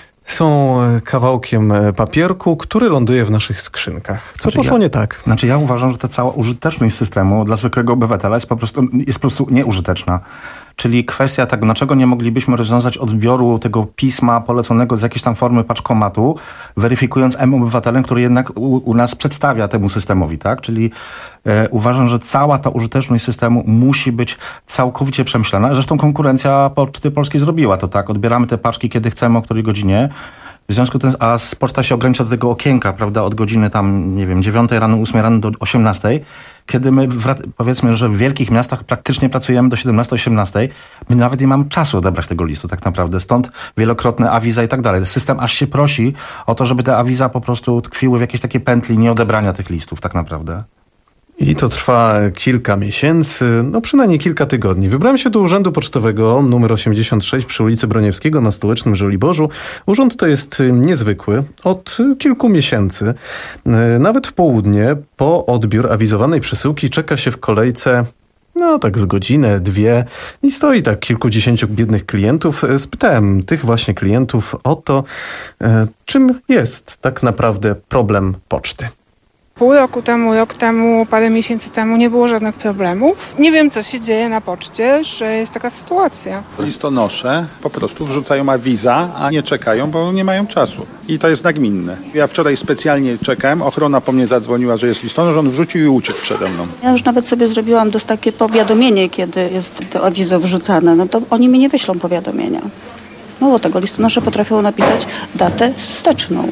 są kawałkiem papierku, który ląduje w naszych skrzynkach. Co znaczy poszło ja, nie tak? Znaczy ja uważam, że ta cała użyteczność systemu dla zwykłego obywatela jest po prostu, jest po prostu nieużyteczna. Czyli kwestia tak, dlaczego nie moglibyśmy rozwiązać odbioru tego pisma poleconego z jakiejś tam formy paczkomatu, weryfikując M-Obywatelem, który jednak u, u nas przedstawia temu systemowi, tak? Czyli e, uważam, że cała ta użyteczność systemu musi być całkowicie przemyślana. Zresztą konkurencja Poczty Polskiej zrobiła to, tak? Odbieramy te paczki, kiedy chcemy, o której godzinie. W związku z tym, a poczta się ogranicza do tego okienka, prawda, od godziny tam, nie wiem, dziewiątej rano, ósmej rano do osiemnastej, kiedy my, powiedzmy, że w wielkich miastach praktycznie pracujemy do siedemnastej, osiemnastej, my nawet nie mamy czasu odebrać tego listu tak naprawdę, stąd wielokrotne awiza i tak dalej. System aż się prosi o to, żeby te awiza po prostu tkwiły w jakiejś takiej pętli nieodebrania tych listów tak naprawdę. I to trwa kilka miesięcy, no przynajmniej kilka tygodni. Wybrałem się do Urzędu Pocztowego numer osiemdziesiąt sześć przy ulicy Broniewskiego na Stołecznym Żoliborzu. Urząd to jest niezwykły. Od kilku miesięcy, nawet w południe, po odbiór awizowanej przesyłki czeka się w kolejce no tak z godzinę, dwie i stoi tak kilkudziesięciu biednych klientów. Spytałem tych właśnie klientów o to, czym jest tak naprawdę problem poczty. Pół roku temu, rok temu, parę miesięcy temu nie było żadnych problemów. Nie wiem, co się dzieje na poczcie, że jest taka sytuacja. Listonosze po prostu wrzucają awiza, a nie czekają, bo nie mają czasu. I to jest nagminne. Ja wczoraj specjalnie czekałem, ochrona po mnie zadzwoniła, że jest listonosz, on wrzucił i uciekł przede mną. Ja już nawet sobie zrobiłam dość takie powiadomienie, kiedy jest to awizo wrzucane. No to oni mi nie wyślą powiadomienia. Mało tego, listonosze potrafią napisać datę wsteczną.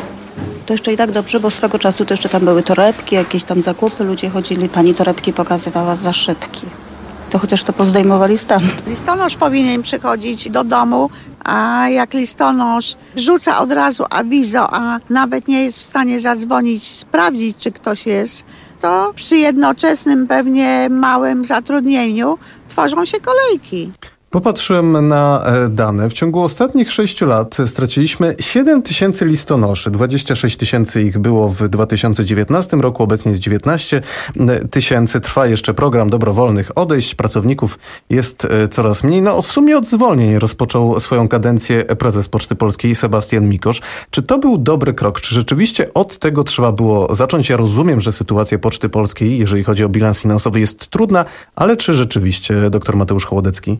To jeszcze i tak dobrze, bo swego czasu to jeszcze tam były torebki, jakieś tam zakupy, ludzie chodzili, pani torebki pokazywała za szybki. To chociaż to pozdejmowali stan. Listonosz powinien przychodzić do domu, a jak listonosz rzuca od razu awizo, a nawet nie jest w stanie zadzwonić, sprawdzić, czy ktoś jest, to przy jednoczesnym pewnie małym zatrudnieniu tworzą się kolejki. Popatrzyłem na dane. W ciągu ostatnich sześciu lat straciliśmy siedem tysięcy listonoszy. dwadzieścia sześć tysięcy ich było w dwa tysiące dziewiętnastym roku, obecnie jest dziewiętnaście tysięcy. Trwa jeszcze program dobrowolnych odejść. Pracowników jest coraz mniej. No w sumie od zwolnień rozpoczął swoją kadencję prezes Poczty Polskiej Sebastian Mikosz. Czy to był dobry krok? Czy rzeczywiście od tego trzeba było zacząć? Ja rozumiem, że sytuacja Poczty Polskiej, jeżeli chodzi o bilans finansowy, jest trudna, ale czy rzeczywiście doktor Mateusz Hołodecki?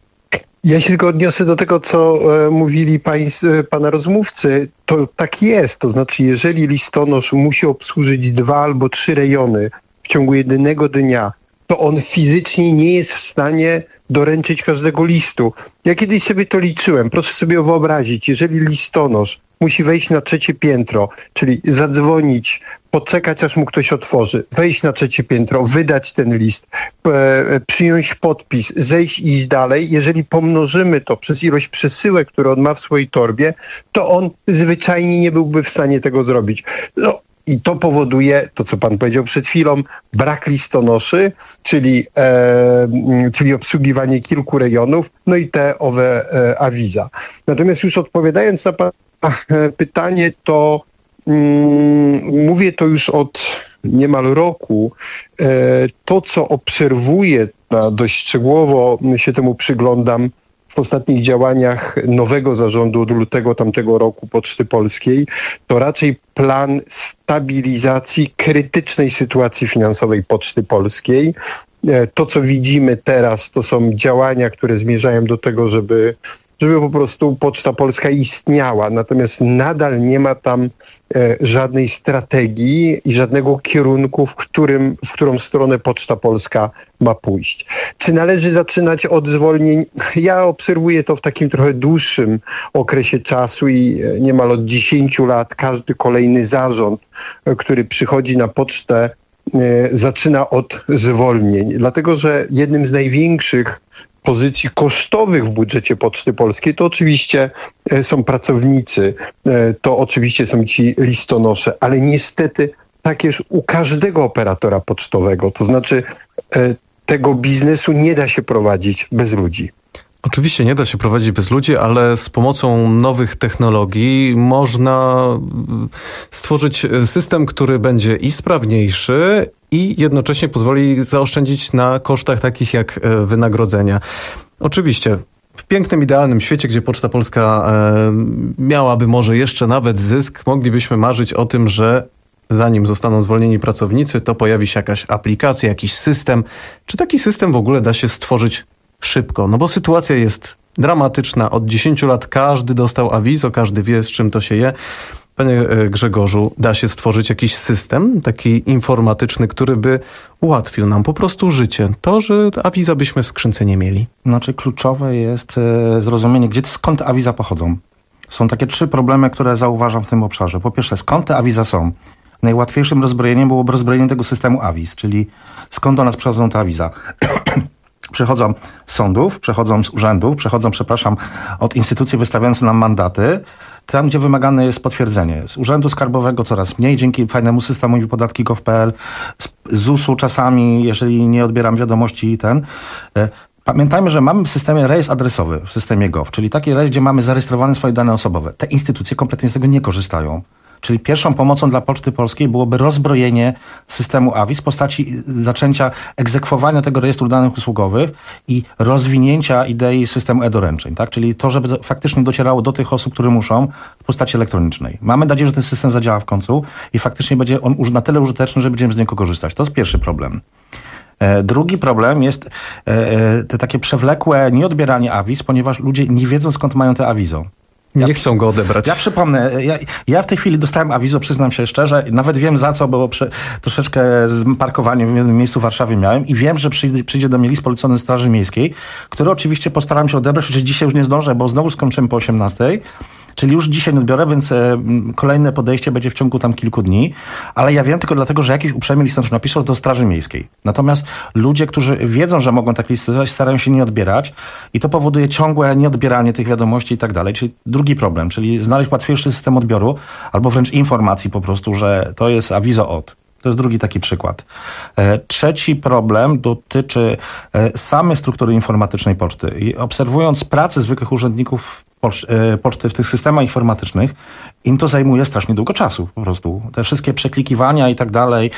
Ja się tylko odniosę do tego, co e, mówili pańs, e, pana rozmówcy. To tak jest. To znaczy, jeżeli listonosz musi obsłużyć dwa albo trzy rejony w ciągu jedynego dnia, to on fizycznie nie jest w stanie doręczyć każdego listu. Ja kiedyś sobie to liczyłem. Proszę sobie wyobrazić, jeżeli listonosz musi wejść na trzecie piętro, czyli zadzwonić, poczekać, aż mu ktoś otworzy, wejść na trzecie piętro, wydać ten list, e, przyjąć podpis, zejść i iść dalej. Jeżeli pomnożymy to przez ilość przesyłek, które on ma w swojej torbie, to on zwyczajnie nie byłby w stanie tego zrobić. No, i to powoduje, to co pan powiedział przed chwilą, brak listonoszy, czyli, e, czyli obsługiwanie kilku rejonów, no i te owe e, awiza. Natomiast już odpowiadając na pana pytanie, to mm, mówię to już od niemal roku. E, to, co obserwuję dość szczegółowo się temu przyglądam w ostatnich działaniach nowego zarządu od lutego tamtego roku Poczty Polskiej, to raczej plan stabilizacji krytycznej sytuacji finansowej Poczty Polskiej. To, co widzimy teraz, to są działania, które zmierzają do tego, żeby żeby po prostu Poczta Polska istniała. Natomiast nadal nie ma tam e, żadnej strategii i żadnego kierunku, w, którym, w którą stronę Poczta Polska ma pójść. Czy należy zaczynać od zwolnień? Ja obserwuję to w takim trochę dłuższym okresie czasu i niemal od dziesięciu lat każdy kolejny zarząd, e, który przychodzi na pocztę, e, zaczyna od zwolnień. Dlatego, że jednym z największych pozycji kosztowych w budżecie Poczty Polskiej to oczywiście są pracownicy, to oczywiście są ci listonosze, ale niestety takież u każdego operatora pocztowego, to znaczy tego biznesu nie da się prowadzić bez ludzi. Oczywiście nie da się prowadzić bez ludzi, ale z pomocą nowych technologii można stworzyć system, który będzie i sprawniejszy, i jednocześnie pozwoli zaoszczędzić na kosztach takich jak wynagrodzenia. Oczywiście w pięknym, idealnym świecie, gdzie Poczta Polska miałaby może jeszcze nawet zysk, moglibyśmy marzyć o tym, że zanim zostaną zwolnieni pracownicy, to pojawi się jakaś aplikacja, jakiś system. Czy taki system w ogóle da się stworzyć szybko? No bo sytuacja jest dramatyczna. Od dziesięciu lat każdy dostał awizo, każdy wie, z czym to się je. Panie Grzegorzu, da się stworzyć jakiś system taki informatyczny, który by ułatwił nam po prostu życie? To, że awiza byśmy w skrzynce nie mieli. Znaczy kluczowe jest zrozumienie, gdzie, skąd te awiza pochodzą. Są takie trzy problemy, które zauważam w tym obszarze. Po pierwsze, skąd te awiza są? Najłatwiejszym rozbrojeniem byłoby rozbrojenie tego systemu awiz, czyli skąd do nas przychodzą te awiza. Przechodzą z sądów, przechodzą z urzędów, przechodzą, przepraszam, od instytucji wystawiających nam mandaty, tam gdzie wymagane jest potwierdzenie. Z Urzędu Skarbowego coraz mniej, dzięki fajnemu systemowi podatki gov kropka p l, z zusu czasami, jeżeli nie odbieram wiadomości i ten. Pamiętajmy, że mamy w systemie rejestr adresowy, w systemie gov, czyli taki rejestr, gdzie mamy zarejestrowane swoje dane osobowe. Te instytucje kompletnie z tego nie korzystają. Czyli pierwszą pomocą dla Poczty Polskiej byłoby rozbrojenie systemu awiz w postaci zaczęcia egzekwowania tego rejestru danych usługowych i rozwinięcia idei systemu e-doręczeń, tak? Czyli to, żeby faktycznie docierało do tych osób, które muszą, w postaci elektronicznej. Mamy nadzieję, że ten system zadziała w końcu i faktycznie będzie on na tyle użyteczny, że będziemy z niego korzystać. To jest pierwszy problem. Drugi problem jest te takie przewlekłe nieodbieranie awiz, ponieważ ludzie nie wiedzą, skąd mają te awizo. Nie ja, chcą go odebrać. Ja przypomnę, ja, ja w tej chwili dostałem awizo, przyznam się szczerze, nawet wiem za co, bo przy, troszeczkę z parkowaniem w jednym miejscu w Warszawie miałem i wiem, że przyjdzie, przyjdzie do mnie list polecony Straży Miejskiej, który oczywiście postaram się odebrać, chociaż dzisiaj już nie zdążę, bo znowu skończymy po osiemnastej. Czyli już dzisiaj nie odbiorę, więc e, kolejne podejście będzie w ciągu tam kilku dni. Ale ja wiem tylko dlatego, że jakiś uprzejmy listonosz napisał do Straży Miejskiej. Natomiast ludzie, którzy wiedzą, że mogą tak listonować, starają się nie odbierać i to powoduje ciągłe nieodbieranie tych wiadomości i tak dalej. Czyli drugi problem, czyli znaleźć łatwiejszy system odbioru albo wręcz informacji po prostu, że to jest awizo od. To jest drugi taki przykład. E, trzeci problem dotyczy e, samej struktury informatycznej poczty. I obserwując pracę zwykłych urzędników pocz- e, poczty w tych systemach informatycznych, im to zajmuje strasznie długo czasu po prostu. Te wszystkie przeklikiwania i tak dalej,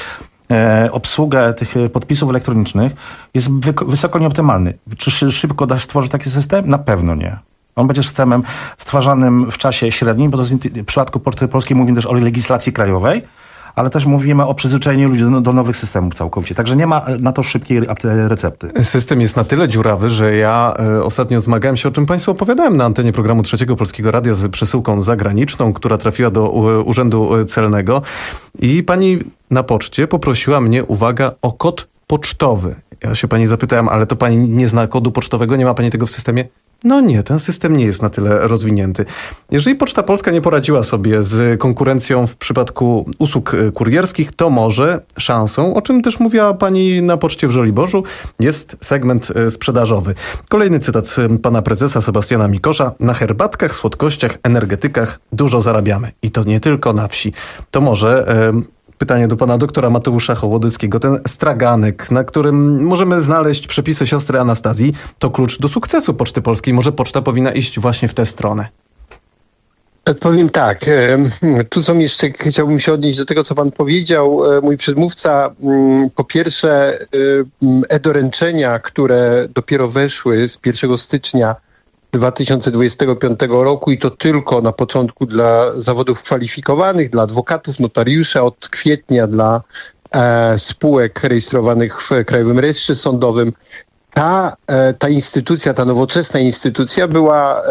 e, obsługę tych podpisów elektronicznych jest wy- wysoko nieoptymalny. Czy szybko da się stworzyć taki system? Na pewno nie. On będzie systemem stwarzanym w czasie średnim, bo to w przypadku Poczty Polskiej mówimy też o legislacji krajowej, ale też mówimy o przyzwyczajeniu ludzi do, do nowych systemów całkowicie. Także nie ma na to szybkiej recepty. System jest na tyle dziurawy, że ja y, ostatnio zmagałem się, o czym Państwu opowiadałem na antenie programu Trzeciego Polskiego Radia z przesyłką zagraniczną, która trafiła do u, Urzędu Celnego i pani na poczcie poprosiła mnie, uwaga, o kod pocztowy. Ja się pani zapytałem, ale to pani nie zna kodu pocztowego? Nie ma pani tego w systemie? No nie, ten system nie jest na tyle rozwinięty. Jeżeli Poczta Polska nie poradziła sobie z konkurencją w przypadku usług kurierskich, to może szansą, o czym też mówiła pani na poczcie w Żoliborzu, jest segment sprzedażowy. Kolejny cytat pana prezesa Sebastiana Mikosza. Na herbatkach, słodkościach, energetykach dużo zarabiamy. I to nie tylko na wsi. To może... Yy, Pytanie do pana doktora Mateusza Hołodyckiego. Ten straganek, na którym możemy znaleźć przepisy siostry Anastazji, to klucz do sukcesu Poczty Polskiej. Może poczta powinna iść właśnie w tę stronę? Odpowiem tak. Tu są jeszcze, chciałbym się odnieść do tego, co pan powiedział. Mój przedmówca, po pierwsze e-doręczenia, które dopiero weszły z pierwszego stycznia dwa tysiące dwudziestego piątego roku i to tylko na początku dla zawodów kwalifikowanych, dla adwokatów, notariusza, od kwietnia dla e, spółek rejestrowanych w Krajowym Rejestrze Sądowym. Ta, ta instytucja, ta nowoczesna instytucja była,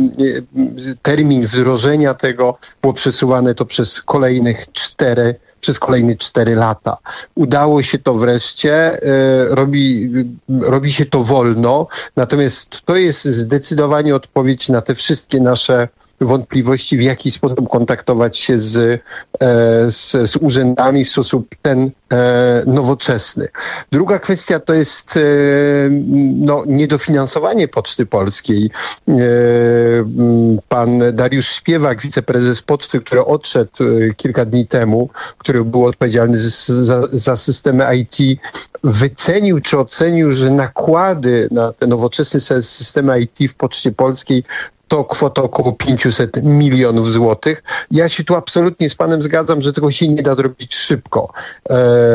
termin wdrożenia tego było przesuwane to przez kolejnych cztery, przez kolejne cztery lata. Udało się to wreszcie, robi, robi się to wolno, natomiast to jest zdecydowanie odpowiedź na te wszystkie nasze wątpliwości, w jaki sposób kontaktować się z, z, z urzędami w sposób ten e, nowoczesny. Druga kwestia to jest e, no, niedofinansowanie Poczty Polskiej. E, pan Dariusz Śpiewak, wiceprezes Poczty, który odszedł e, kilka dni temu, który był odpowiedzialny z, za, za systemy I T, wycenił czy ocenił, że nakłady na te nowoczesne systemy I T w Poczcie Polskiej to kwota około pięćset milionów złotych. Ja się tu absolutnie z panem zgadzam, że tego się nie da zrobić szybko. Eee,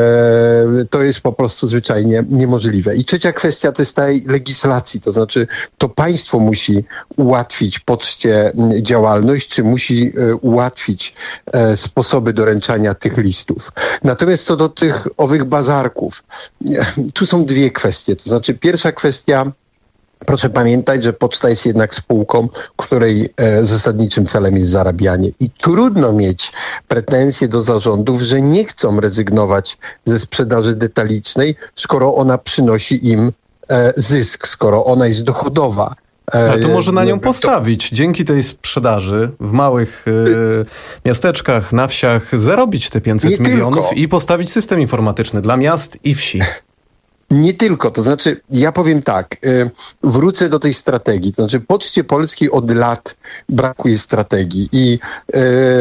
to jest po prostu zwyczajnie niemożliwe. I trzecia kwestia to jest tej legislacji, to znaczy to państwo musi ułatwić poczcie działalność, czy musi e, ułatwić e, sposoby doręczania tych listów. Natomiast co do tych owych bazarków, e, tu są dwie kwestie. To znaczy pierwsza kwestia, proszę pamiętać, że poczta jest jednak spółką, której e, zasadniczym celem jest zarabianie. I trudno mieć pretensje do zarządów, że nie chcą rezygnować ze sprzedaży detalicznej, skoro ona przynosi im e, zysk, skoro ona jest dochodowa. E, Ale to może na nią to... postawić. Dzięki tej sprzedaży w małych e, miasteczkach, na wsiach zarobić te pięćset milionów i postawić system informatyczny dla miast i wsi. Nie tylko, to znaczy ja powiem tak, y, wrócę do tej strategii, to znaczy Poczcie Polskiej od lat brakuje strategii i y,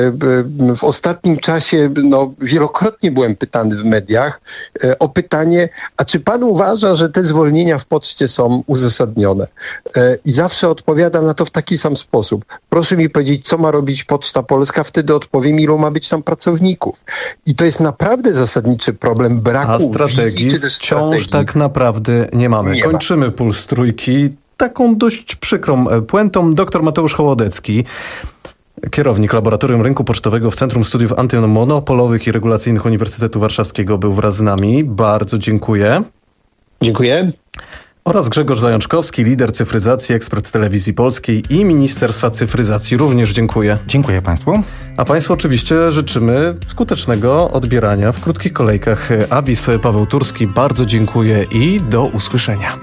y, w ostatnim czasie no, wielokrotnie byłem pytany w mediach y, o pytanie, a czy pan uważa, że te zwolnienia w Poczcie są uzasadnione? Y, I zawsze odpowiadam na to w taki sam sposób. Proszę mi powiedzieć, co ma robić Poczta Polska, wtedy odpowiem, ilu ma być tam pracowników. I to jest naprawdę zasadniczy problem braku a strategii wizji, czy też wciąż strategii. Tak naprawdę nie mamy. Nie Kończymy ma. Puls Trójki taką dość przykrą puentą. Doktor Mateusz Hołodecki, kierownik Laboratorium Rynku Pocztowego w Centrum Studiów Antymonopolowych i Regulacyjnych Uniwersytetu Warszawskiego, był wraz z nami. Bardzo dziękuję. Dziękuję. Oraz Grzegorz Zajączkowski, lider cyfryzacji, ekspert Telewizji Polskiej i Ministerstwa Cyfryzacji. Również dziękuję. Dziękuję państwu. A państwu oczywiście życzymy skutecznego odbierania w krótkich kolejkach awiz. Paweł Turski, bardzo dziękuję i do usłyszenia.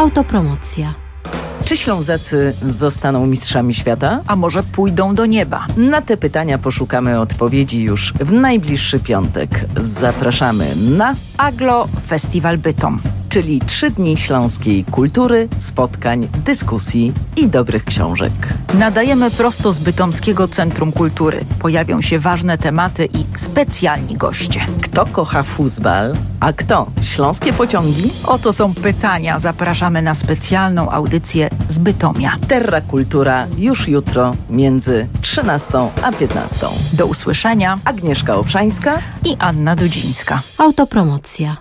Autopromocja. Czy Ślązacy zostaną mistrzami świata? A może pójdą do nieba? Na te pytania poszukamy odpowiedzi już w najbliższy piątek. Zapraszamy na Aglo Festiwal Bytom, czyli trzy dni śląskiej kultury, spotkań, dyskusji i dobrych książek. Nadajemy prosto z Bytomskiego Centrum Kultury. Pojawią się ważne tematy i specjalni goście. Kto kocha fuzbal, a kto śląskie pociągi? Oto są pytania. Zapraszamy na specjalną audycję z Bytomia. Terra Kultura już jutro między trzynastą a piętnastą. Do usłyszenia. Agnieszka Obszańska i Anna Dudzińska. Autopromocja.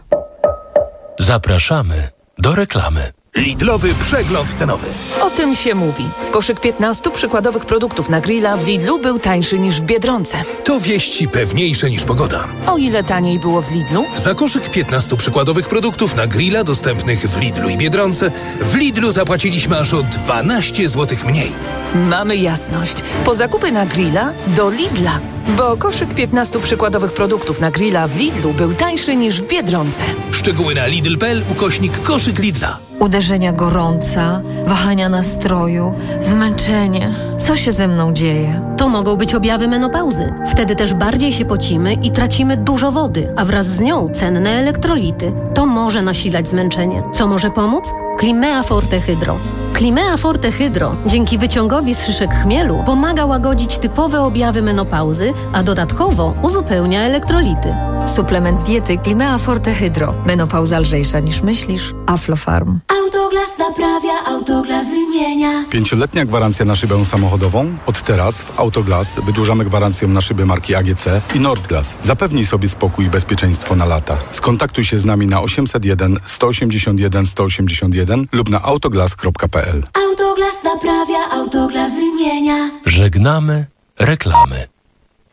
Zapraszamy do reklamy. Lidlowy przegląd cenowy. O tym się mówi. Koszyk piętnastu przykładowych produktów na grilla w Lidlu był tańszy niż w Biedronce. To wieści pewniejsze niż pogoda. O ile taniej było w Lidlu? Za koszyk piętnastu przykładowych produktów na grilla dostępnych w Lidlu i Biedronce w Lidlu zapłaciliśmy aż o dwanaście złotych mniej. Mamy jasność. Po zakupy na grilla do Lidla. Bo koszyk piętnastu przykładowych produktów na grilla w Lidlu był tańszy niż w Biedronce. Szczegóły na lidl kropka p l ukośnik koszyk Lidla. Uderzenia gorąca, wahania nastroju, zmęczenie. Co się ze mną dzieje? To mogą być objawy menopauzy. Wtedy też bardziej się pocimy i tracimy dużo wody, a wraz z nią cenne elektrolity. To może nasilać zmęczenie. Co może pomóc? Climea Forte Hydro. Climea Forte Hydro dzięki wyciągowi z szyszek chmielu pomaga łagodzić typowe objawy menopauzy, a dodatkowo uzupełnia elektrolity. Suplement diety Climea Forte Hydro. Menopauza lżejsza niż myślisz. Aflofarm. Autoglas naprawia, Autoglas wymienia. Pięcioletnia gwarancja na szybę samochodową? Od teraz w Autoglas wydłużamy gwarancję na szyby marki A G C i Nordglas. Zapewnij sobie spokój i bezpieczeństwo na lata. Skontaktuj się z nami na osiemset jeden sto osiemdziesiąt jeden sto osiemdziesiąt jeden lub na autoglas kropka p l. Autoglas naprawia, Autoglas wymienia. Żegnamy reklamy.